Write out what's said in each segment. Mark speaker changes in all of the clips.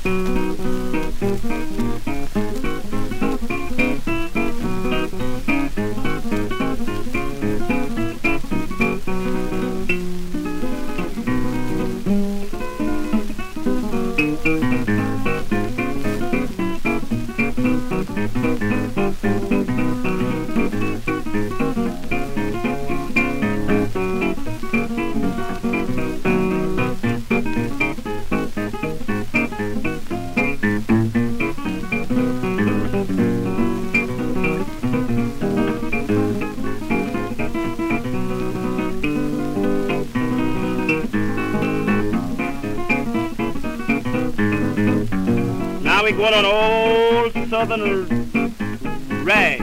Speaker 1: We going on old southern rag.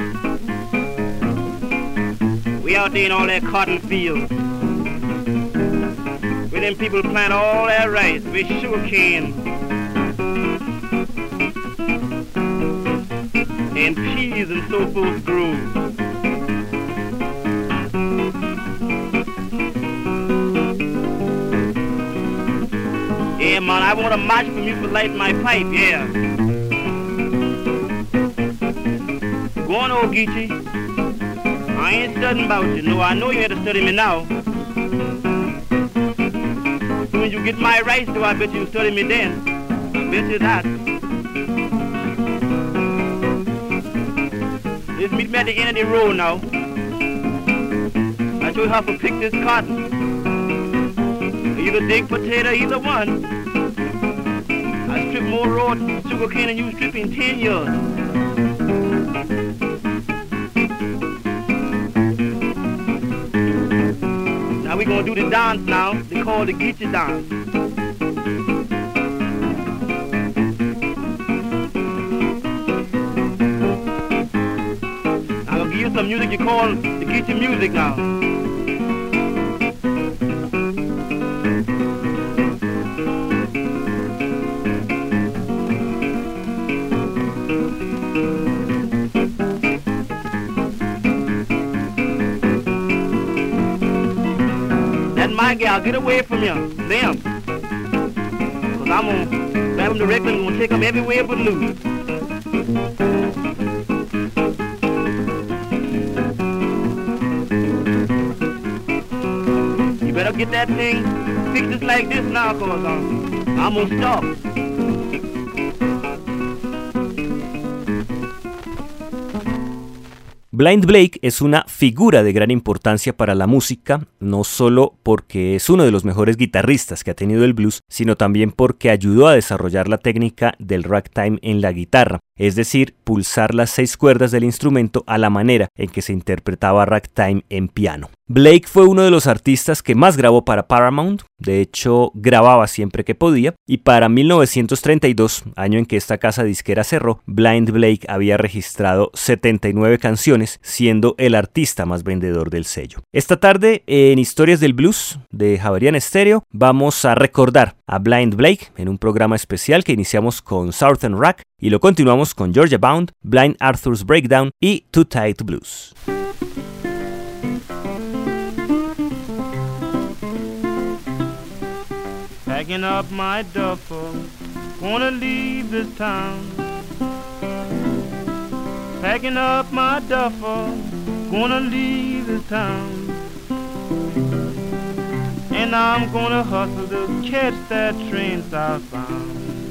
Speaker 1: We out there in all that cotton field, where them people plant all that rice with sugar cane and peas and so forth grow. Yeah, man, I want a match for me for lighting my pipe, yeah. Go on, old Geechee. I ain't studying about you. No, I know you had to study me now. When you get my rights, though, I bet you study me then. I bet you that. Let's meet me at the end of the road now. I show you how to pick this cotton. Either dig potato, either one. I strip more raw sugar cane than you strip in 10 years. Now we gonna do the dance now. They call the Geechee dance. I'm gonna give you some music you call the Geechee music now. My gal, get away from them. Cause I'm gonna grab them directly and gonna take them everywhere but loose. You better get that thing fixed just like this now, cause I'm gonna stop.
Speaker 2: Blind Blake es una figura de gran importancia para la música, no solo porque es uno de los mejores guitarristas que ha tenido el blues, sino también porque ayudó a desarrollar la técnica del ragtime en la guitarra, es decir, pulsar las 6 cuerdas del instrumento a la manera en que se interpretaba ragtime en piano. Blake fue uno de los artistas que más grabó para Paramount, de hecho grababa siempre que podía, y para 1932, año en que esta casa disquera cerró, Blind Blake había registrado 79 canciones, siendo el artista más vendedor del sello. Esta tarde, en Historias del Blues de Javerian Stereo, vamos a recordar a Blind Blake en un programa especial que iniciamos con Southern Rack y lo continuamos con Georgia Bound, Blind Arthur's Breakdown y Too Tight Blues.
Speaker 1: Packing up my duffel, gonna leave this town. Packing up my duffel, gonna leave this town. And I'm gonna hustle to catch that train southbound.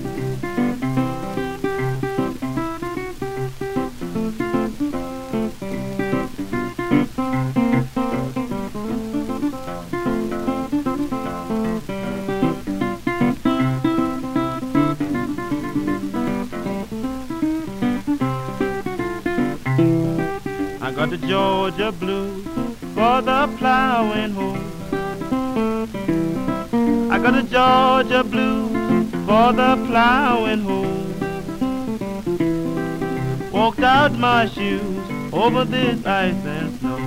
Speaker 1: I got the Georgia blues for the plowing hoe. I got the Georgia blues for the plowing hoe. Walked out my shoes over this ice and snow.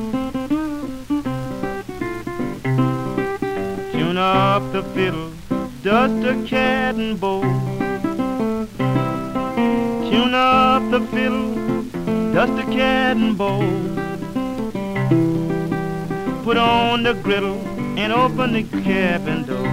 Speaker 1: Up the fiddle, dust a cat and bowl. Tune up the fiddle, dust a cat and bowl. Put on the griddle and open the cabin door.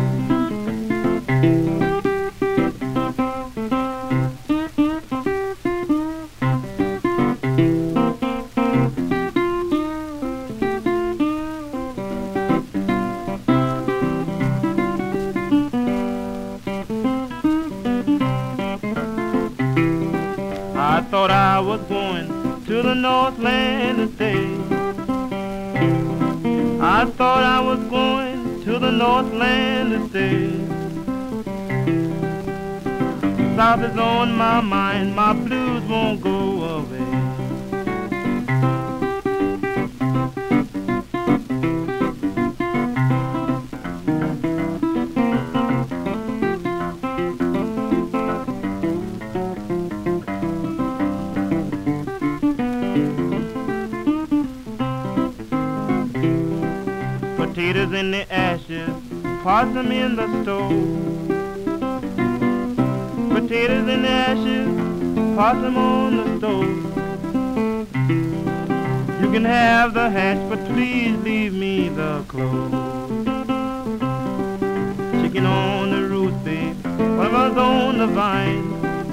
Speaker 1: I thought I was going to the Northland to stay. I thought I was going to the Northland to stay. South is on my mind, my blues won't go away. Potatoes in the ashes, possum in the stove. Potatoes in the ashes, possum on the stove. You can have the hash, but please leave me the clothes. Chicken on the roof, babe, whatever's on the vine.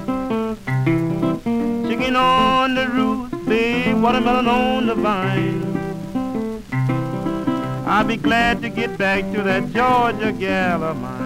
Speaker 1: Chicken on the roof, babe, watermelon on the vine. I'll be glad to get back to that Georgia gal of mine.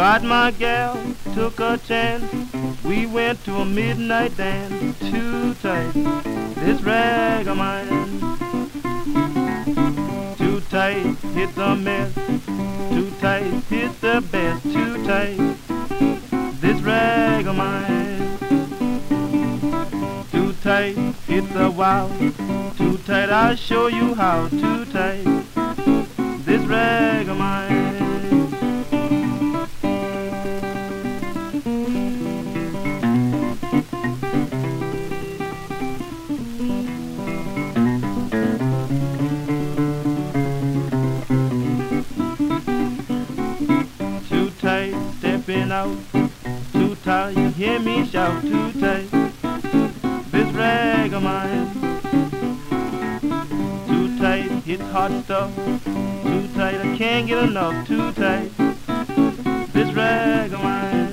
Speaker 1: Got my gal, took a chance. We went to a midnight dance. Too tight, this rag of mine. Too tight, it's a mess. Too tight, it's the best. Too tight, this rag of mine. Too tight, it's a wow. Too tight, I'll show you how. Too tight, this rag of mine. Too tight, stepping out. Too tight, you hear me shout. Too tight, this rag of mine. Too tight, it's hot stuff. Too tight, I can't get enough. Too tight, this rag of mine.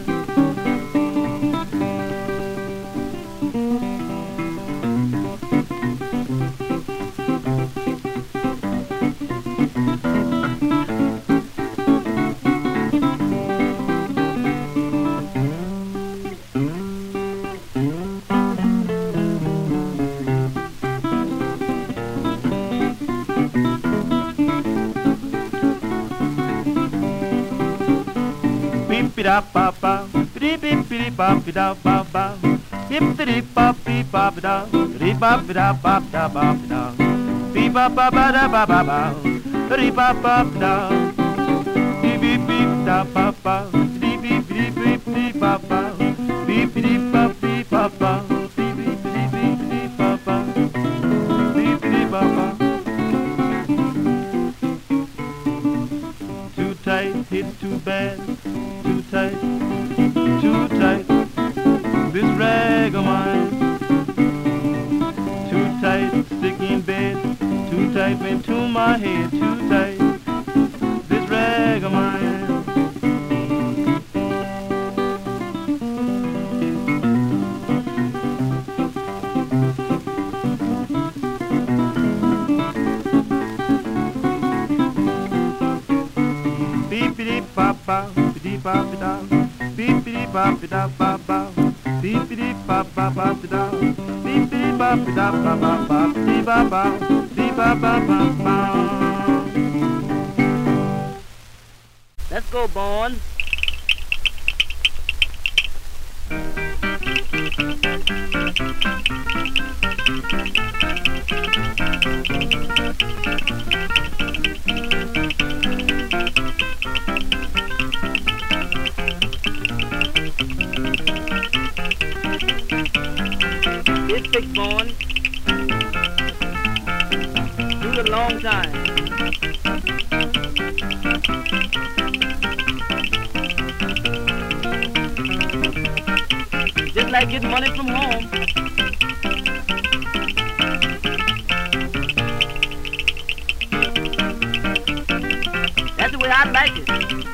Speaker 1: Da ba ba, bidi bidi ba da ba ba, bidi ba ba da, bidi ba da ba da ba da, bidi ba ba da ba ba ba, bidi ba da, bidi bidi da ba ba, bidi bidi ba ba, bidi ba ba, bidi ba ba, bidi ba ba. Too tight, it's too bad. Too tight, this rag of mine. Too tight, sick in bed. Too tight, went to my head. Too tight, this rag of mine. Beep beep ba ba. Beep bop da, beep beep bop da ba ba, beep beep bop ba ba da, beep beep bop da ba ba ba, beep ba ba, beep ba ba ba ba. Let's go, Bon. This big Bon, do it a long time. Just like getting money from home. That's the way I like it.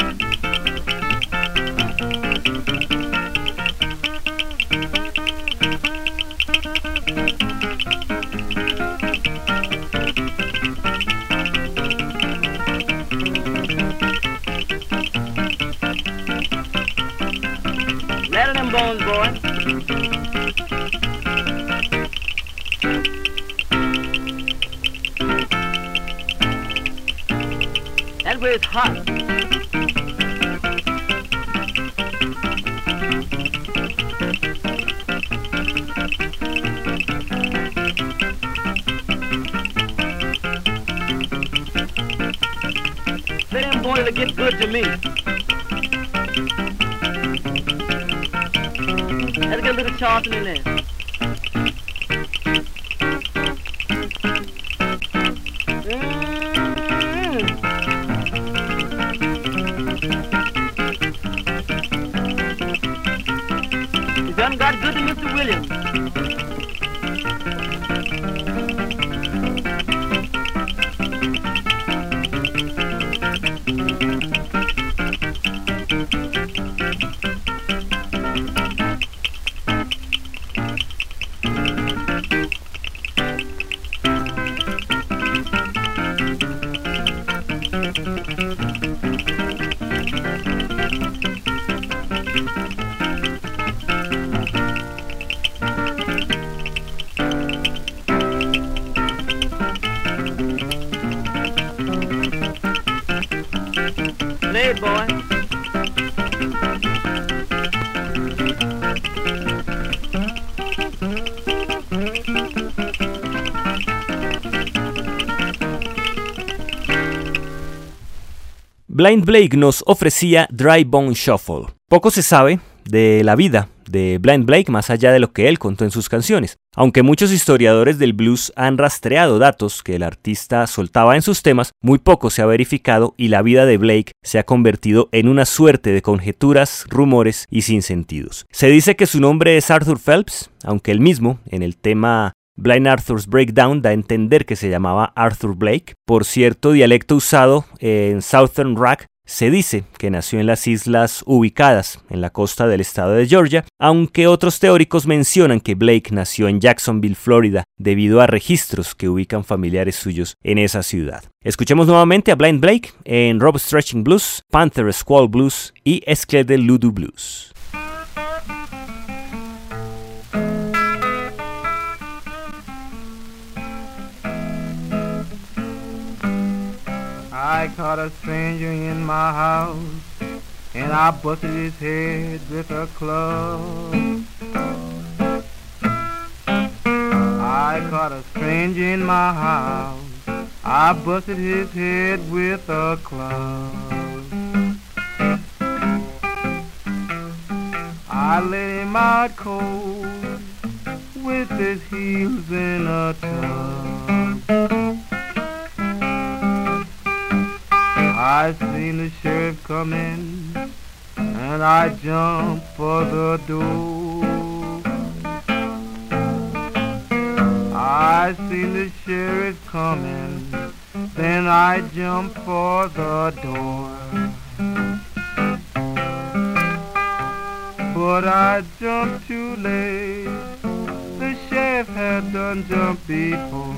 Speaker 1: Rattle them bones, boy. That way it's hot. Let them boys get good to me. Let's get a little Charleston in there. You done got good to Mr. Williams.
Speaker 2: Blind Blake nos ofrecía Dry Bone Shuffle. Poco se sabe de la vida de Blind Blake más allá de lo que él contó en sus canciones. Aunque muchos historiadores del blues han rastreado datos que el artista soltaba en sus temas, muy poco se ha verificado y la vida de Blake se ha convertido en una suerte de conjeturas, rumores y sinsentidos. Se dice que su nombre es Arthur Phelps, aunque él mismo, en el tema Blind Arthur's Breakdown, da a entender que se llamaba Arthur Blake. Por cierto dialecto usado en Southern Rock, se dice que nació en las islas ubicadas en la costa del estado de Georgia, aunque otros teóricos mencionan que Blake nació en Jacksonville, Florida, debido a registros que ubican familiares suyos en esa ciudad. Escuchemos nuevamente a Blind Blake en Rob Stretching Blues, Panther Squall Blues y Esclede Ludu Blues.
Speaker 1: I caught a stranger in my house, and I busted his head with a club. I caught a stranger in my house, I busted his head with a club. I let him out cold with his heels in a tub. I seen the sheriff come in, and I jumped for the door. I seen the sheriff coming, then I jumped for the door. But I jumped too late, the sheriff had done jumped before.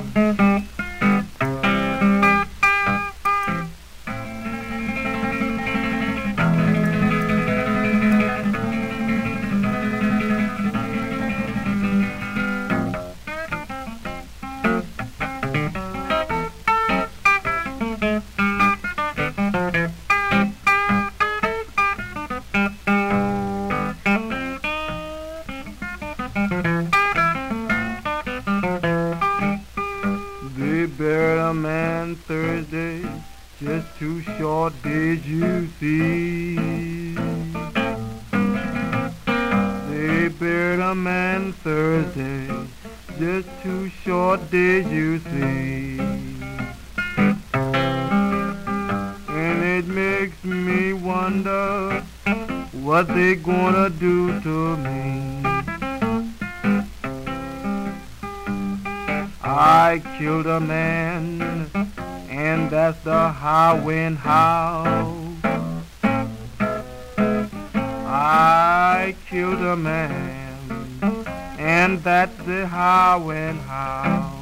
Speaker 1: They buried a man Thursday, just too short did you see. They buried a man Thursday, just too short did you see. And it makes me wonder what they gonna do to me. I killed a man, and that's the how and how. I killed a man, and that's the how and how.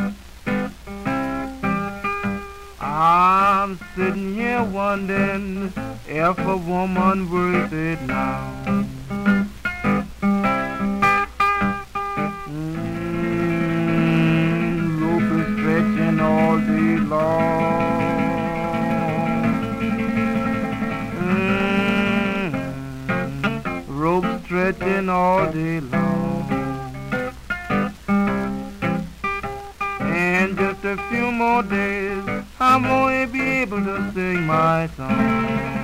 Speaker 1: I'm sitting here wondering if a woman worth it now. All day long, rope stretching all day long, and just a few more days I'm gonna be able to sing my song.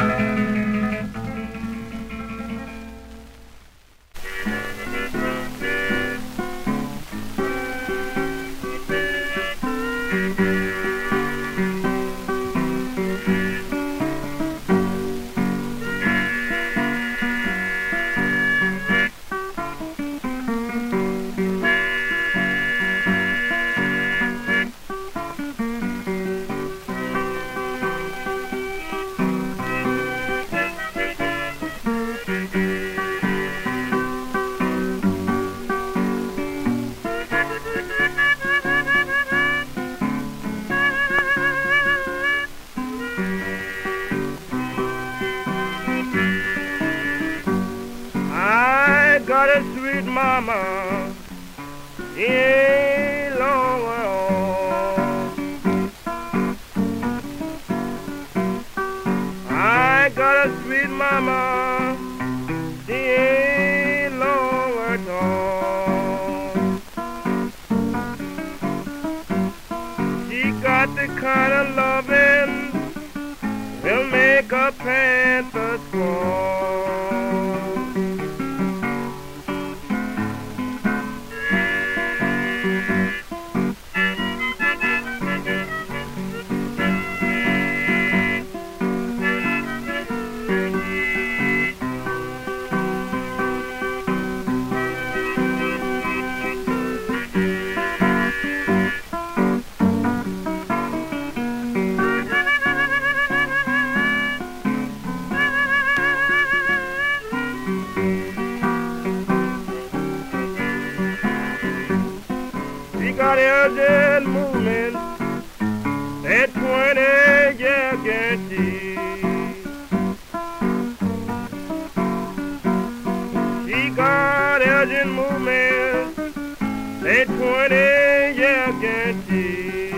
Speaker 1: Got a sweet mama, yeah, long way off. I got a sweet mama, yeah, long way off. She got the kind of loving will make a panther squall. Got urgent movement at 20, yeah, guaranteed. She got urgent movement at 20, yeah, guaranteed.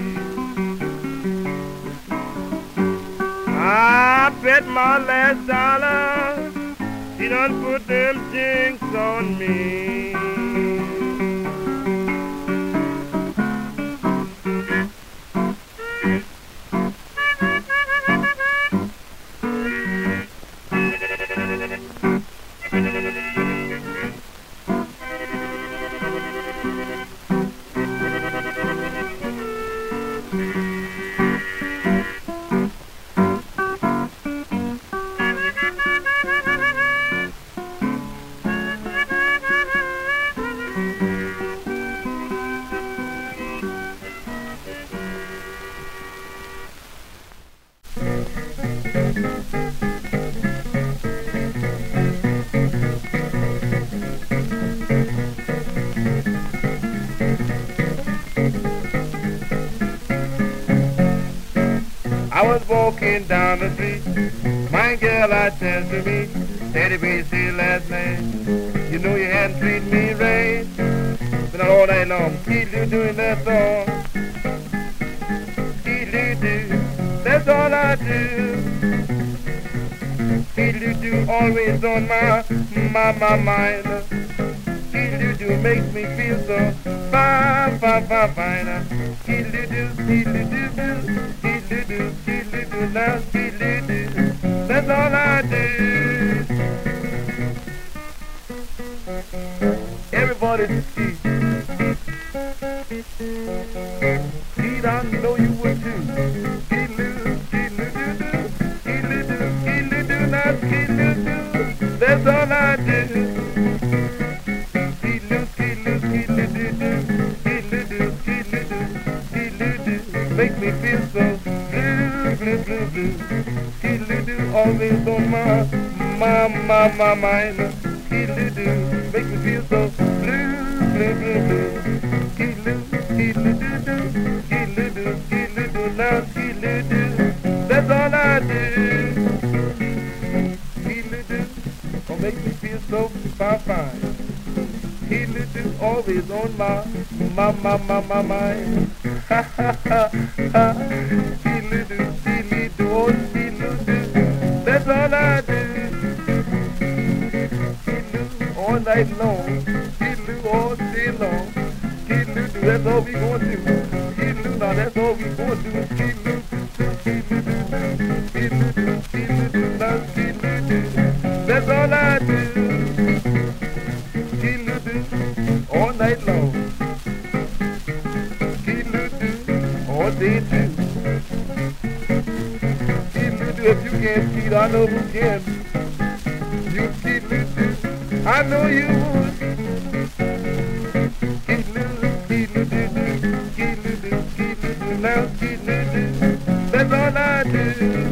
Speaker 1: I bet my last dollar she done put them jinx on me. I was walking down the street, my girl I turned to me, Teddy B, see last night, you know you hadn't treated me right, been all night long, you doing that song, do, that's all I do, do, always on my mind, do, makes me feel so fine, now, that's all I do. Everybody see. I know you would too. That's all I do. Make me feel so blue, blue, always on my mind. Make me feel so blue, now, that's all I do. Oh, make me feel so fine. Always on my mind. Ha ha ha ha. That's all I do. All night long. All day long. That's all we gonna do. Now that's all we gonna do. That's all I do. All night long. All day too. If you can't cheat, I know who can. You cheat me too. I know you would. Now that's all I do.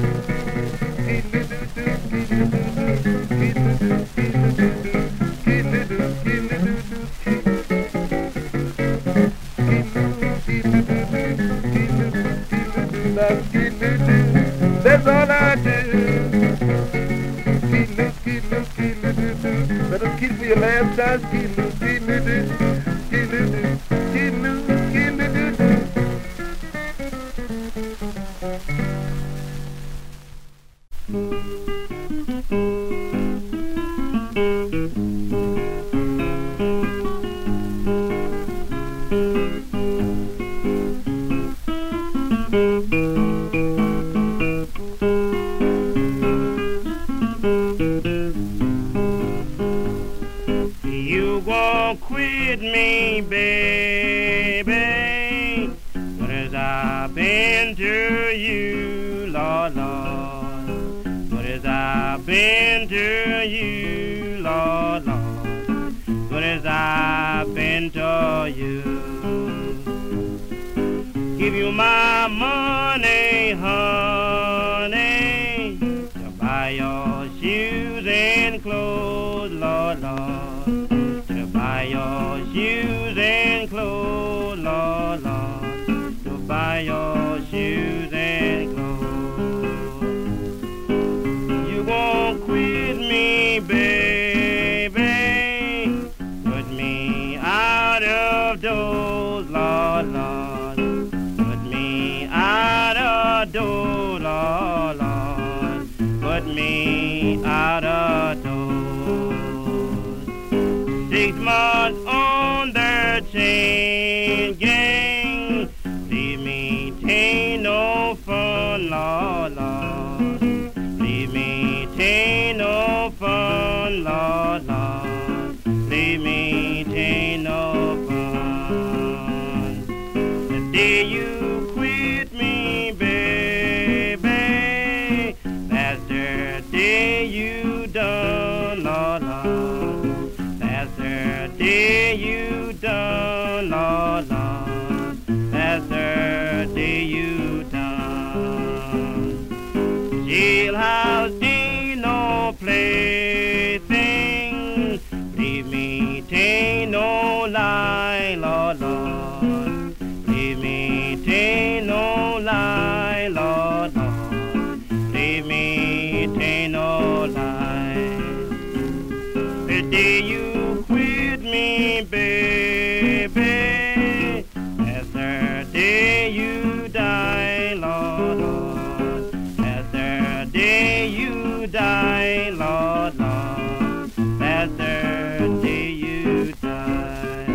Speaker 1: That's all I do. Better keep for your last happen to you. Give you my money, honey, to buy your shoes and clothes, Lord, Lord, to buy your shoes and clothes, Lord, Lord, to buy your shoes and clothes. You won't quit me, baby, put me out of doors, Lord, Lord, put me out of doors, Lord, Lord, put me out of doors. 6 months on the chain gang, leave me tain't no fun, Lord, Lord, leave me tain't no fun, Lord, Lord, leave me tain't no fun. The day you quit me, baby, that's the day you done, Lord, Lord, that's the day you done, Lord, Lord, that's the day you done. Jailhouse ain't no plaything, leave me tain't no lie, Lord, Lord, leave me tain't no lie, Lord, Lord, leave me tain't no lie. The day you quit me, baby, that's the day you die, Lord, Lord, that's the day you die, Lord, Lord, that's the day you die.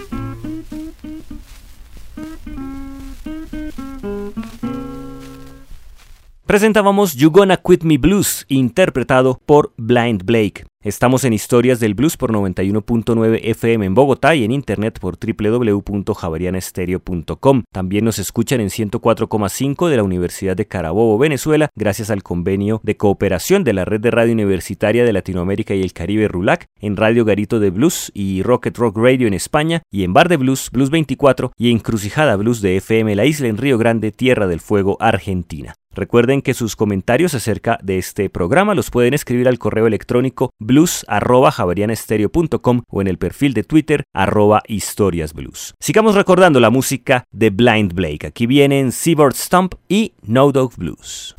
Speaker 2: Presentábamos You Gonna Quit Me Blues, interpretado por Blind Blake. Estamos en Historias del Blues por 91.9 FM en Bogotá y en internet por www.javerianestereo.com. También nos escuchan en 104.5 de la Universidad de Carabobo, Venezuela, gracias al convenio de cooperación de la Red de Radio Universitaria de Latinoamérica y el Caribe RULAC, en Radio Garito de Blues y Rocket Rock Radio en España, y en Bar de Blues, Blues 24 y Encrucijada Blues de FM La Isla en Río Grande, Tierra del Fuego, Argentina. Recuerden que sus comentarios acerca de este programa los pueden escribir al correo electrónico blues@javerianestereo.com o en el perfil de Twitter @historiasblues. Sigamos recordando la música de Blind Blake. Aquí vienen Seaboard Stomp y No Dog Blues.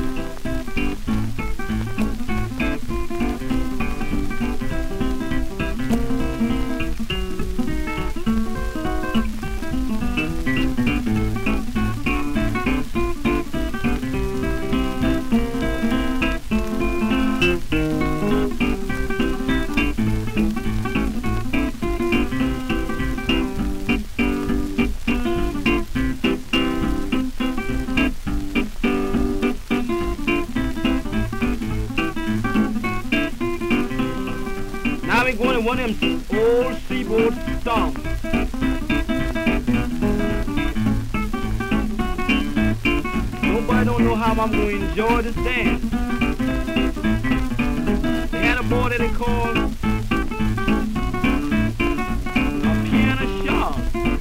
Speaker 1: Going to one of them old seaboard stomps. Nobody don't know how I'm going to enjoy this dance. They had a boy that they called a piano sharp.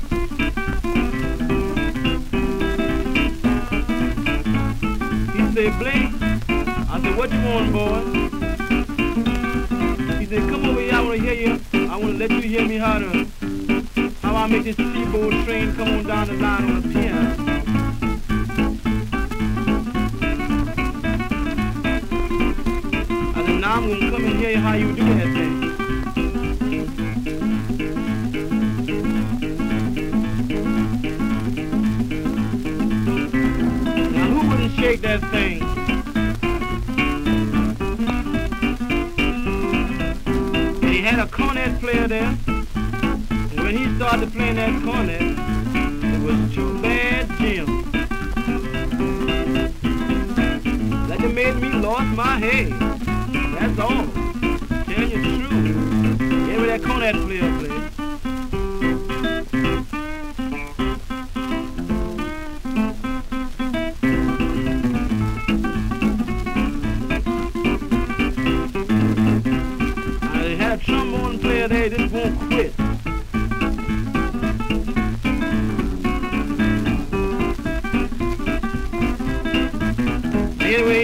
Speaker 1: He said, Blake, I said, what you want, boy? He said, come over here, I want to hear you. I want to let you hear me how I make this seaboard train come on down the line on the piano. I said, now I'm going to come and hear you how you do that thing. Now who wouldn't shake that thing? Had a cornet player there, and when he started playing that cornet, it was too bad Jim. Like it made me lost my head. That's all. Tell you the truth. Yeah, that cornet player played. Trombone player there, this won't quit.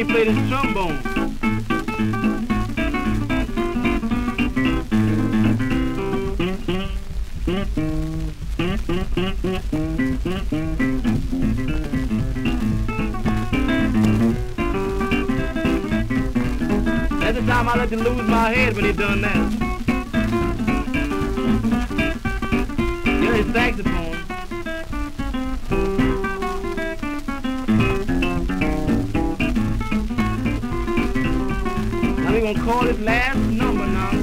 Speaker 1: he played his trombone. That's the time I like to lose my head when he done that. Yeah, his saxophone. Now we're gonna call it last number now.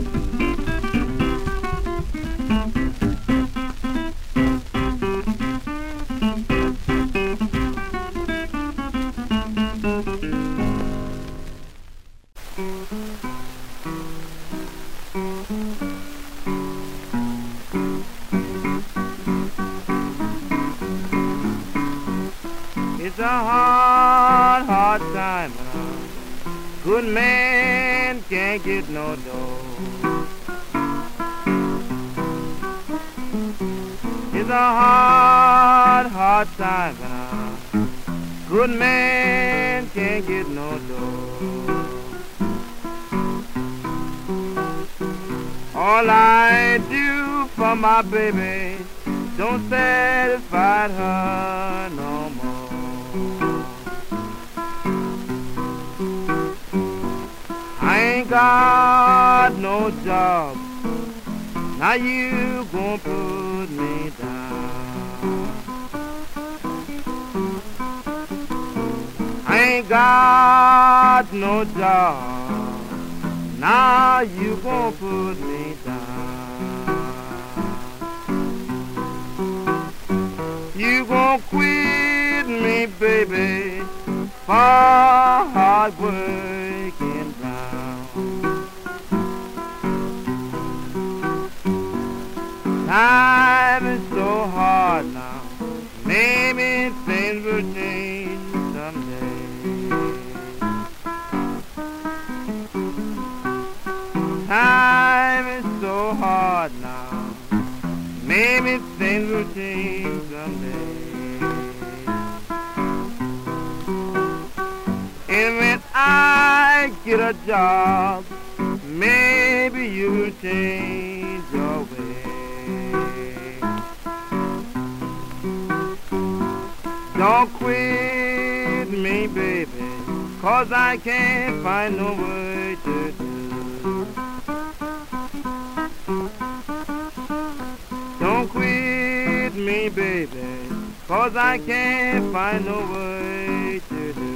Speaker 1: It's a hard, hard time. Good man can't get no dough. It's a hard, hard time. Good man can't get no dough. All I do for my baby don't satisfy her no more. I ain't got no job, now you gon' put me down. I ain't got no job, now you gon' put me down. You gon' quit me, baby, for hard working brown. Time is so hard now, maybe things will change someday. Time is so hard now, maybe things will change someday. And when I get a job, maybe you'll change your way. Don't quit me, baby, 'cause I can't find no work to do. Don't quit me, baby, 'cause I can't find no work to do.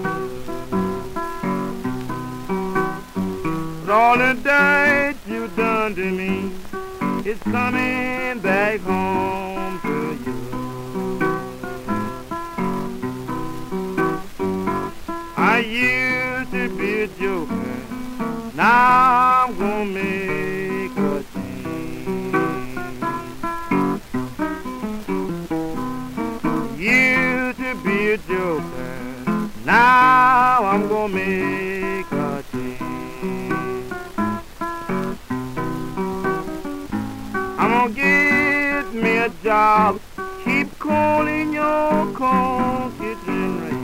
Speaker 1: But all the dirt you done to me is coming back home to you. I used to be a joker, now I'm gonna make a change. Used to be a joker, now I'm gonna make a change. I'm gonna get me a job, keep calling your cold kitchen rain.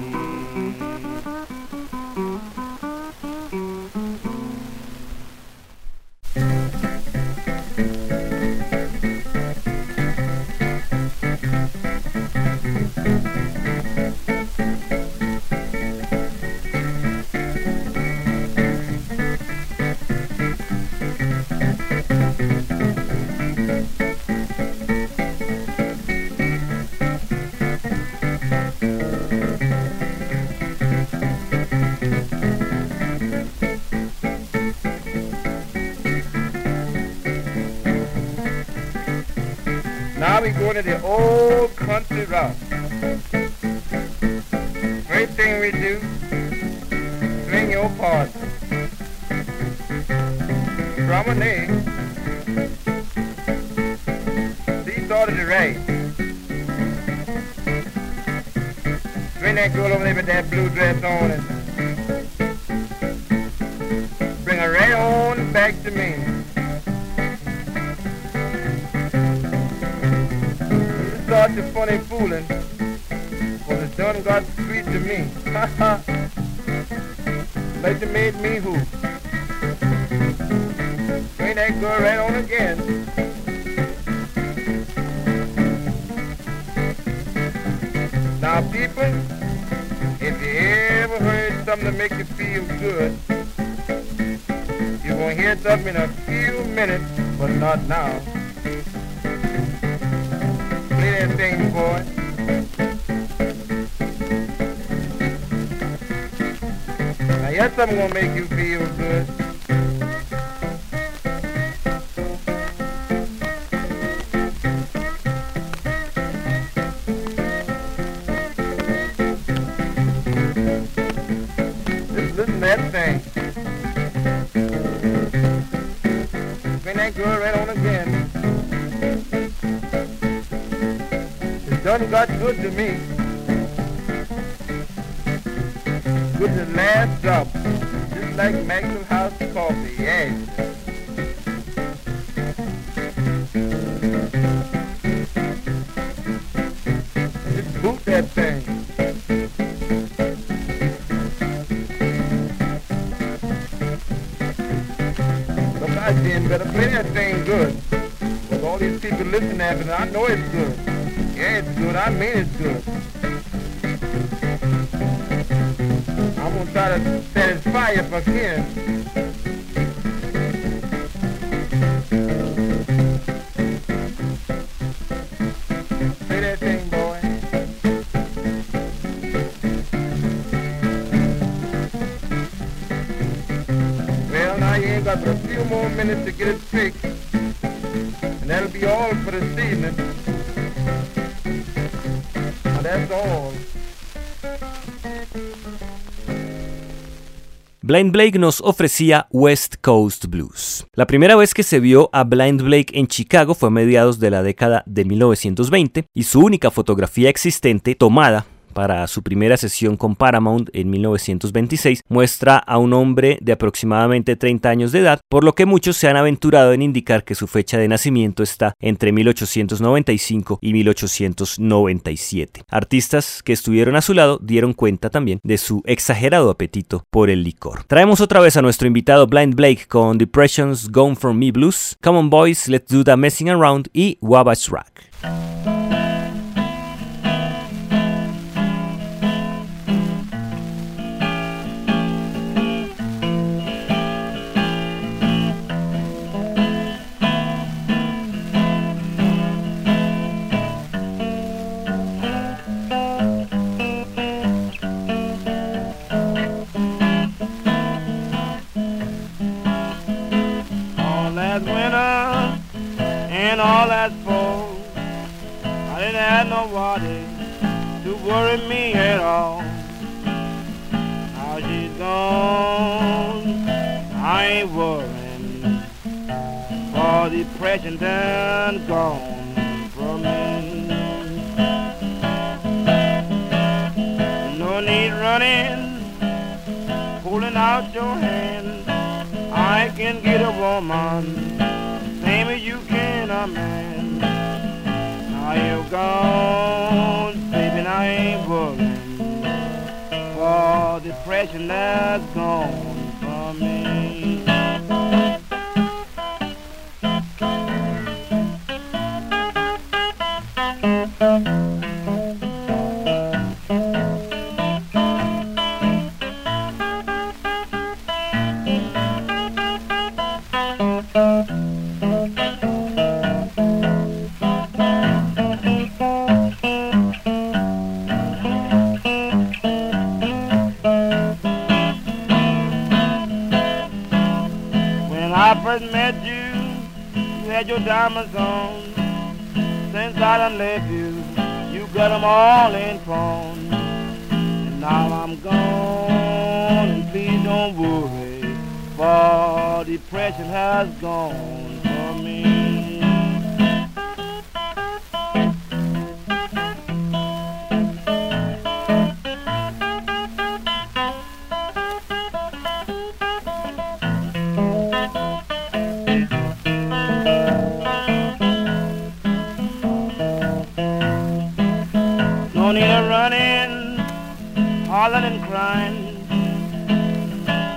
Speaker 1: Now we go to the old country rock. First thing we do, swing your partner. Promenade. These are the right. Swing that girl over there with that blue dress on and bring her right on back to me. Start the funny fooling, 'cause it done got sweet to me.
Speaker 3: like you made me who. Ain't that girl right on again. Now people, if you ever heard something to make you feel good, you're gonna hear something in a few minutes, but not now. Play that thing, boy. Now here's something gonna make you feel good. Listen to that thing. Bring that girl right on again. It done got good to me. Good to the last drop. Just like Maxwell House coffee, yeah. Just boot that thing. Then better play that thing good. With all these people listening at it, I know it's good. Yeah, it's good. I mean it's good. I'm gonna try to satisfy you if I can. Play that thing, boy. Well, now you ain't got but a few more minutes to get it fixed, and that'll be all for this evening. Now that's all.
Speaker 2: Blind Blake nos ofrecía West Coast Blues. La primera vez que se vio a Blind Blake en Chicago fue a mediados de la década de 1920 y su única fotografía existente tomada para su primera sesión con Paramount en 1926, muestra a un hombre de aproximadamente 30 años de edad, por lo que muchos se han aventurado en indicar que su fecha de nacimiento está entre 1895 y 1897. Artistas que estuvieron a su lado dieron cuenta también de su exagerado apetito por el licor. Traemos otra vez a nuestro invitado Blind Blake con Depression's Gone From Me Blues, Come On Boys, Let's Do The Messing Around y Wabash Rack.
Speaker 1: All that fall, I didn't have nobody to worry me at all. Now she's gone, I ain't worrying, for depression done gone from me. No need running, holding out your hand, I can get a woman, same as you can a man. Now you're gone, baby, and I ain't worrying, for depression that's gone from me. Met you, you had your diamonds on. Since I done left you, you got them all in pawn. And now I'm gone, and please don't worry, for depression has gone from me. No need of running, hollering and crying,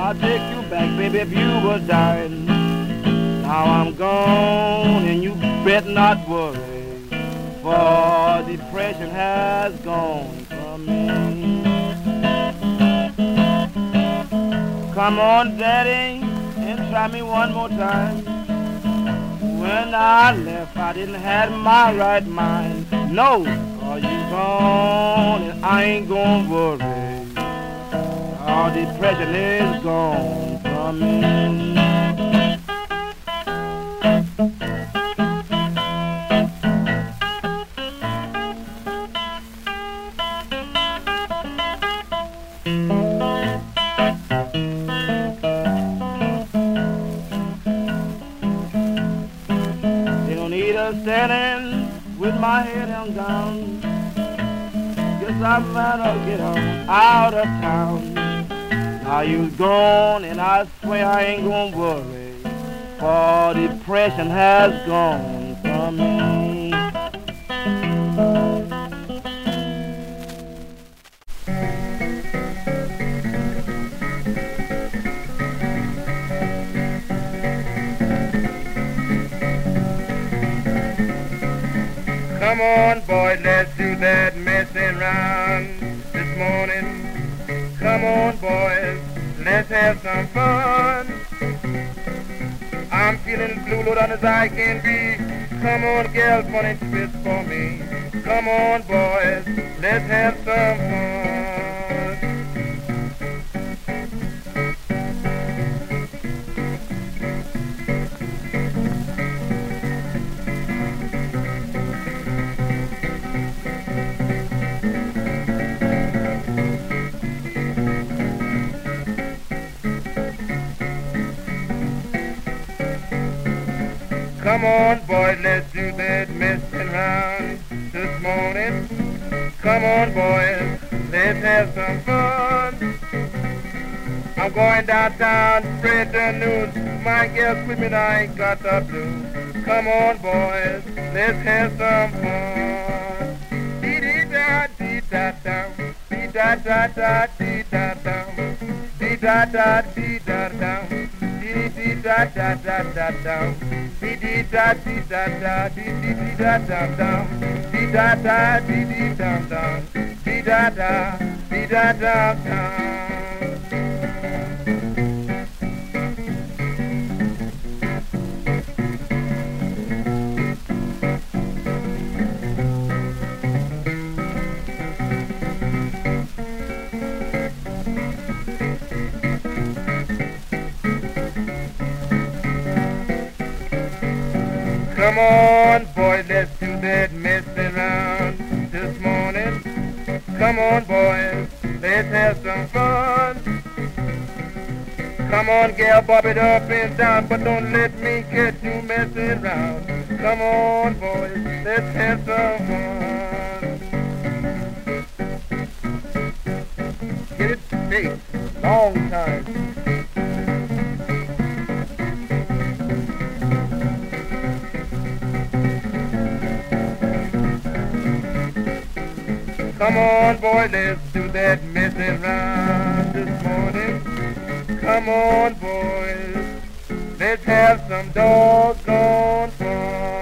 Speaker 3: I'll take you back, baby, if you were dying. Now I'm gone and you bet not worry, for depression has gone from me. Come on, Daddy, and try me one more time. When I left, I didn't have my right mind. No, are you gone and I ain't gonna worry. All depression is gone from me. Standing with my head held down, guess I better get out of town. Now you gone and I swear I ain't gonna worry, for depression has gone from me. Come on, boys, let's do that messing round this morning. Come on, boys, let's have some fun. I'm feeling blue, Lord, as I can be. Come on, girls, funny twist for me. Come on, boys, let's have some fun. Come on, boys, let's do that messing round this morning. Come on, boys, let's have some fun. I'm going downtown to spread the news. My girl's with me and I ain't got the blues. Come on, boys, let's have some fun. Dee-dee-da-dee-da-da, dee-da-da-da-dee-da-da, dee-da-da-dee-da-da, dee-dee-da-da-da-da-da. Dee dee da dee da da dee dee dee da dum dum dee da da dee dee dum dum dee da da dee da dum dum. Come on, boys, let's do that messing around this morning. Come on, boys, let's have some fun. Come on, gal, bob it up and down, but don't let me get you messing around. Come on, boys, let's have some fun. Get it straight, long time. Come on, boy, let's do that messing round this morning. Come on, boys, let's have some doggone fun.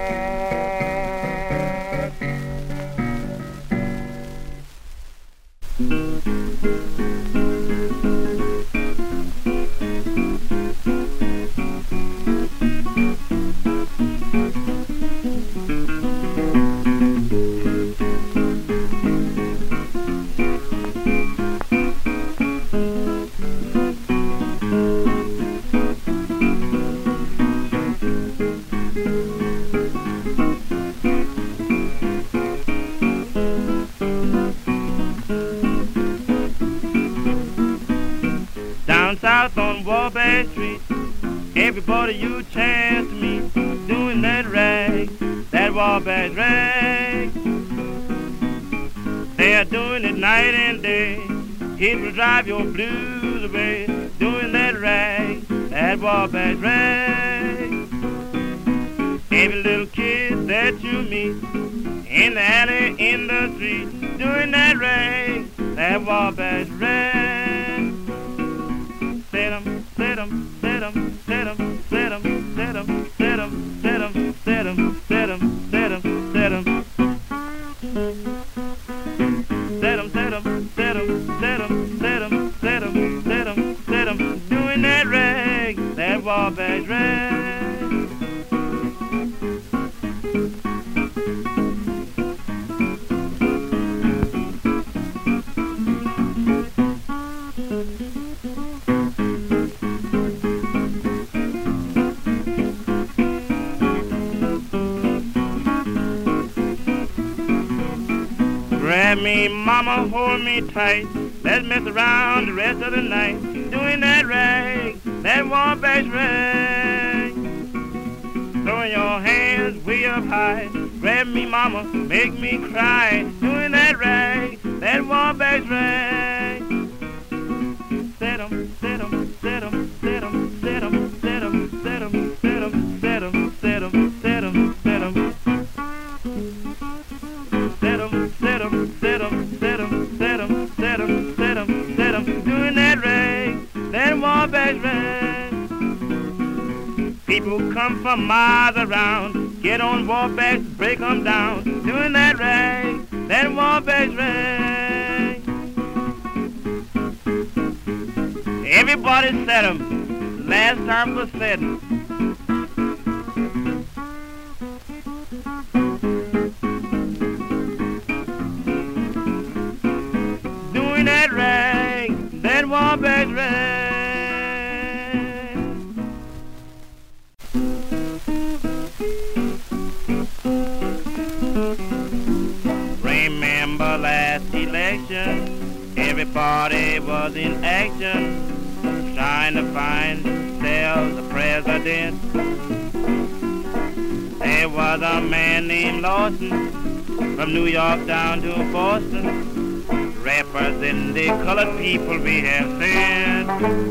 Speaker 3: South on Wabash Street, everybody you chance to meet doing that rag, that Wabash rag. They are doing it night and day. It will drive your blues away. Doing that rag, that Wabash rag. Every little kid that you meet in the alley, in the street, doing that rag, that Wabash rag. Say them.
Speaker 1: Doing that rag, that Wabash rag. Grab me, mama, hold me tight. Let's mess around the rest of the night. Doing that rag, that Wabash rag. Throwing your hands way up high. Grab me, mama, make me cry. Doing that rag, that Wabash rag. Set 'em, set 'em, set 'em, set 'em, set 'em, set 'em, set 'em, set 'em, set 'em, set 'em, set 'em, set 'em. Set 'em, set 'em, set 'em, set 'em, set 'em, set 'em, set 'em, set 'em. Doing that rag, that Wabash rag. People come from miles around, get on Wabash, break 'em down. Doing that rag, that Wabash rag. Everybody set 'em, last time for setting. Doing that rag, that Wabash rag. Remember last election, everybody was in action, trying to find themselves a president. There was a man named Lawson, from New York down to Boston, representing the colored people we have said.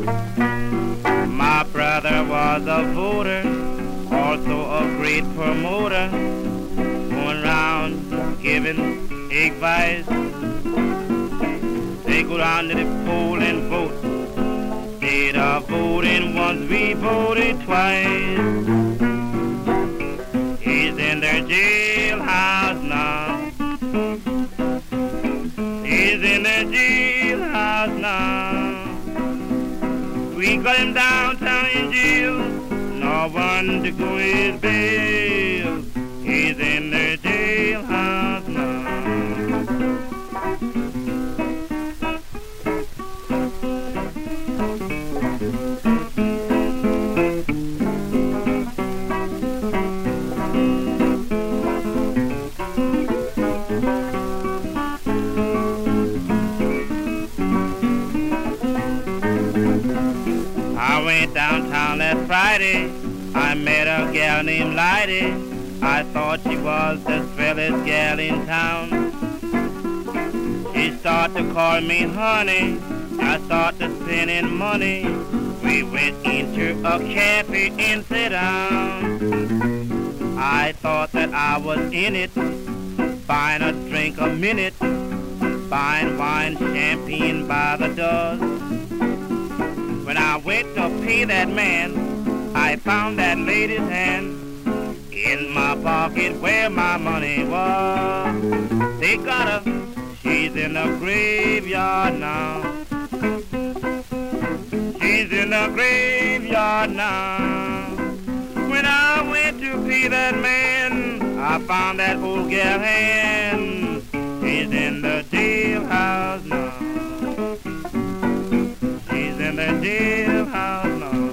Speaker 1: My brother was a voter, also a great promoter, going around giving advice. They go down to the poll and vote. Instead of voting once, we voted twice. He's in their jailhouse now. He's in the jailhouse now. We got him downtown in jail, no one to go his bail. He's in the jailhouse now. I went downtown last Friday, I met a gal named Lighty. I thought she was the swellest gal in town. She started to call me honey, I started spending money. We went into a cafe and sat down. I thought that I was in it, buying a drink a minute, buying wine, champagne by the dozen. When I went to pay that man, I found that lady's hand in my pocket where my money was. They got her, she's in the graveyard now. She's in the graveyard now. When I went to pay that man, I found that old gal hand. She's in the jailhouse now. She's in the jailhouse now.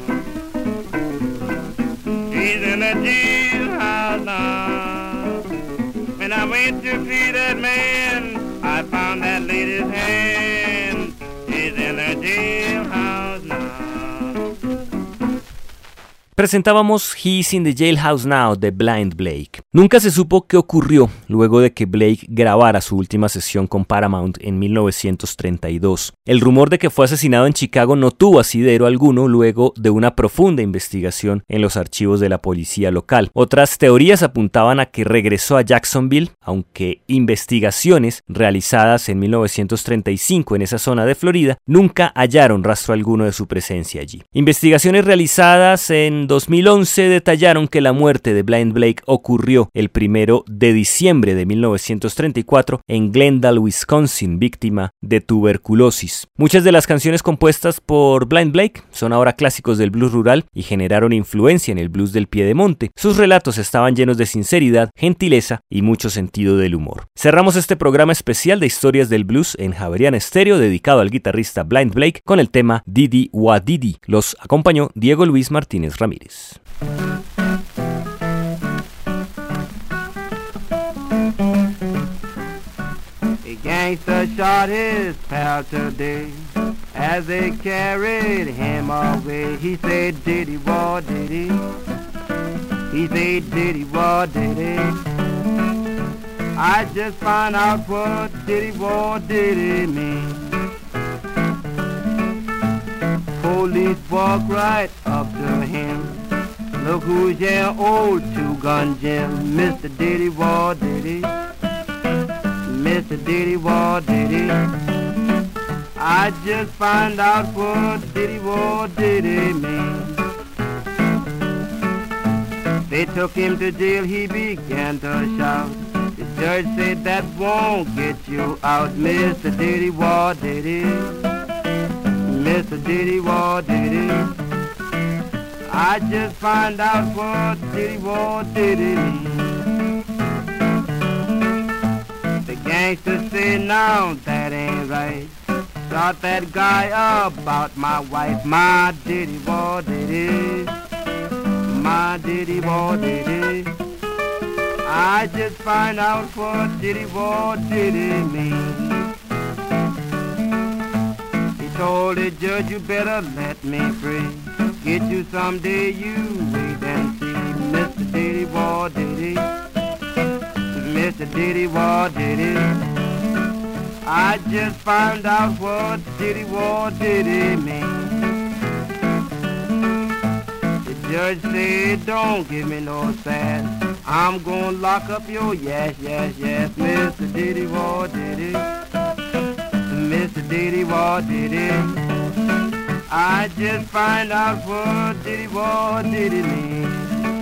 Speaker 1: She's in the jailhouse now. When I went to see that man, I found that lady's hand. She's in the jailhouse now.
Speaker 2: Presentábamos He's in the Jailhouse Now de Blind Blake. Nunca se supo qué ocurrió luego de que Blake grabara su última sesión con Paramount en 1932. El rumor de que fue asesinado en Chicago no tuvo asidero alguno luego de una profunda investigación en los archivos de la policía local. Otras teorías apuntaban a que regresó a Jacksonville, aunque investigaciones realizadas en 1935 en esa zona de Florida nunca hallaron rastro alguno de su presencia allí. Investigaciones realizadas en 2011 detallaron que la muerte de Blind Blake ocurrió el 1 de diciembre de 1934 en Glendale, Wisconsin, víctima de tuberculosis. Muchas de las canciones compuestas por Blind Blake son ahora clásicos del blues rural y generaron influencia en el blues del piedemonte. Sus relatos estaban llenos de sinceridad, gentileza y mucho sentido del humor. Cerramos este programa especial de historias del blues en Javeriana Estéreo dedicado al guitarrista Blind Blake con el tema Didi Wa Didi. Los acompañó Diego Luis Martínez Ramírez.
Speaker 3: A gangster shot his pal today as they carried him away. He said, Diddy Wa Diddy. He said, Diddy Wa Diddy. I just found out what Diddy Wa Diddy mean. Police walk right up to him. Look who's your old two-gun Jim, Mr. Diddy Wa Diddy, Mr. Diddy Wa Diddy. I just found out what Diddy Wa Diddy mean. They took him to jail, he began to shout. The judge said that won't get you out, Mr. Diddy Wa Diddy, Mr. Diddy Wa Diddy. I just found out what Diddy Wa Diddy mean. The gangster said, now that ain't right. Shot that guy about my wife, my Diddy Wa Diddy, my Diddy Wa Diddy. I just find out what Diddy Wa Diddy mean. He told the judge, you better let me free. Get you someday, you wait and see. Mr. Diddy Wa Diddy, Mr. Diddy Wa Diddy. I just found out what Diddy Wa Diddy mean. The judge said, don't give me no sass. I'm gonna lock up your yes, yes, yes, Mr. Diddy Wa Diddy, Mr. Diddy Wa Diddy. I just find out what Diddy Wa Diddy mean.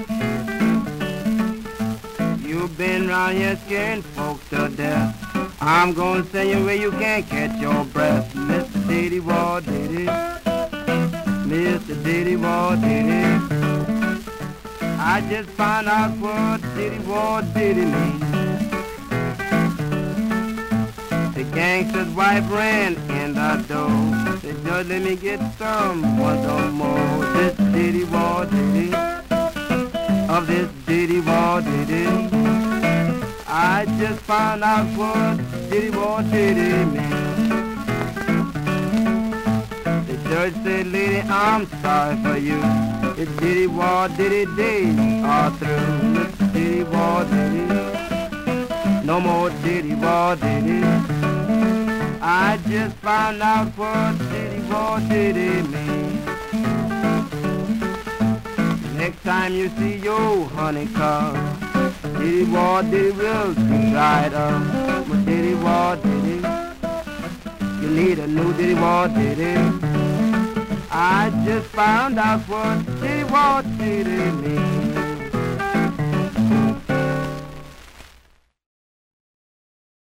Speaker 3: You've been round here scaring folks to death. I'm gonna send you where you can't catch your breath, Mr. Diddy Wa Diddy, Mr. Diddy Wa Diddy. I just found out what Diddy Wa Diddy mean. The gangster's wife ran in the door. Said, Judge, let me get some one no more. This Diddy Wa Diddy, of this Diddy Wa Diddy. I just found out what Diddy Wa Diddy mean. The judge said, lady, I'm sorry for you. The Diddy Wa Diddy days are through. Mr. Diddy Wa Diddy, no more Diddy Wa Diddy. I just found out what Diddy Wa Diddy mean. Next time you see your honey come, Diddy Wa Diddy will be dried up. But Diddy Wa Diddy, you need a new Diddy Wa Diddy. I just found out what Diddy Wa Diddy mean.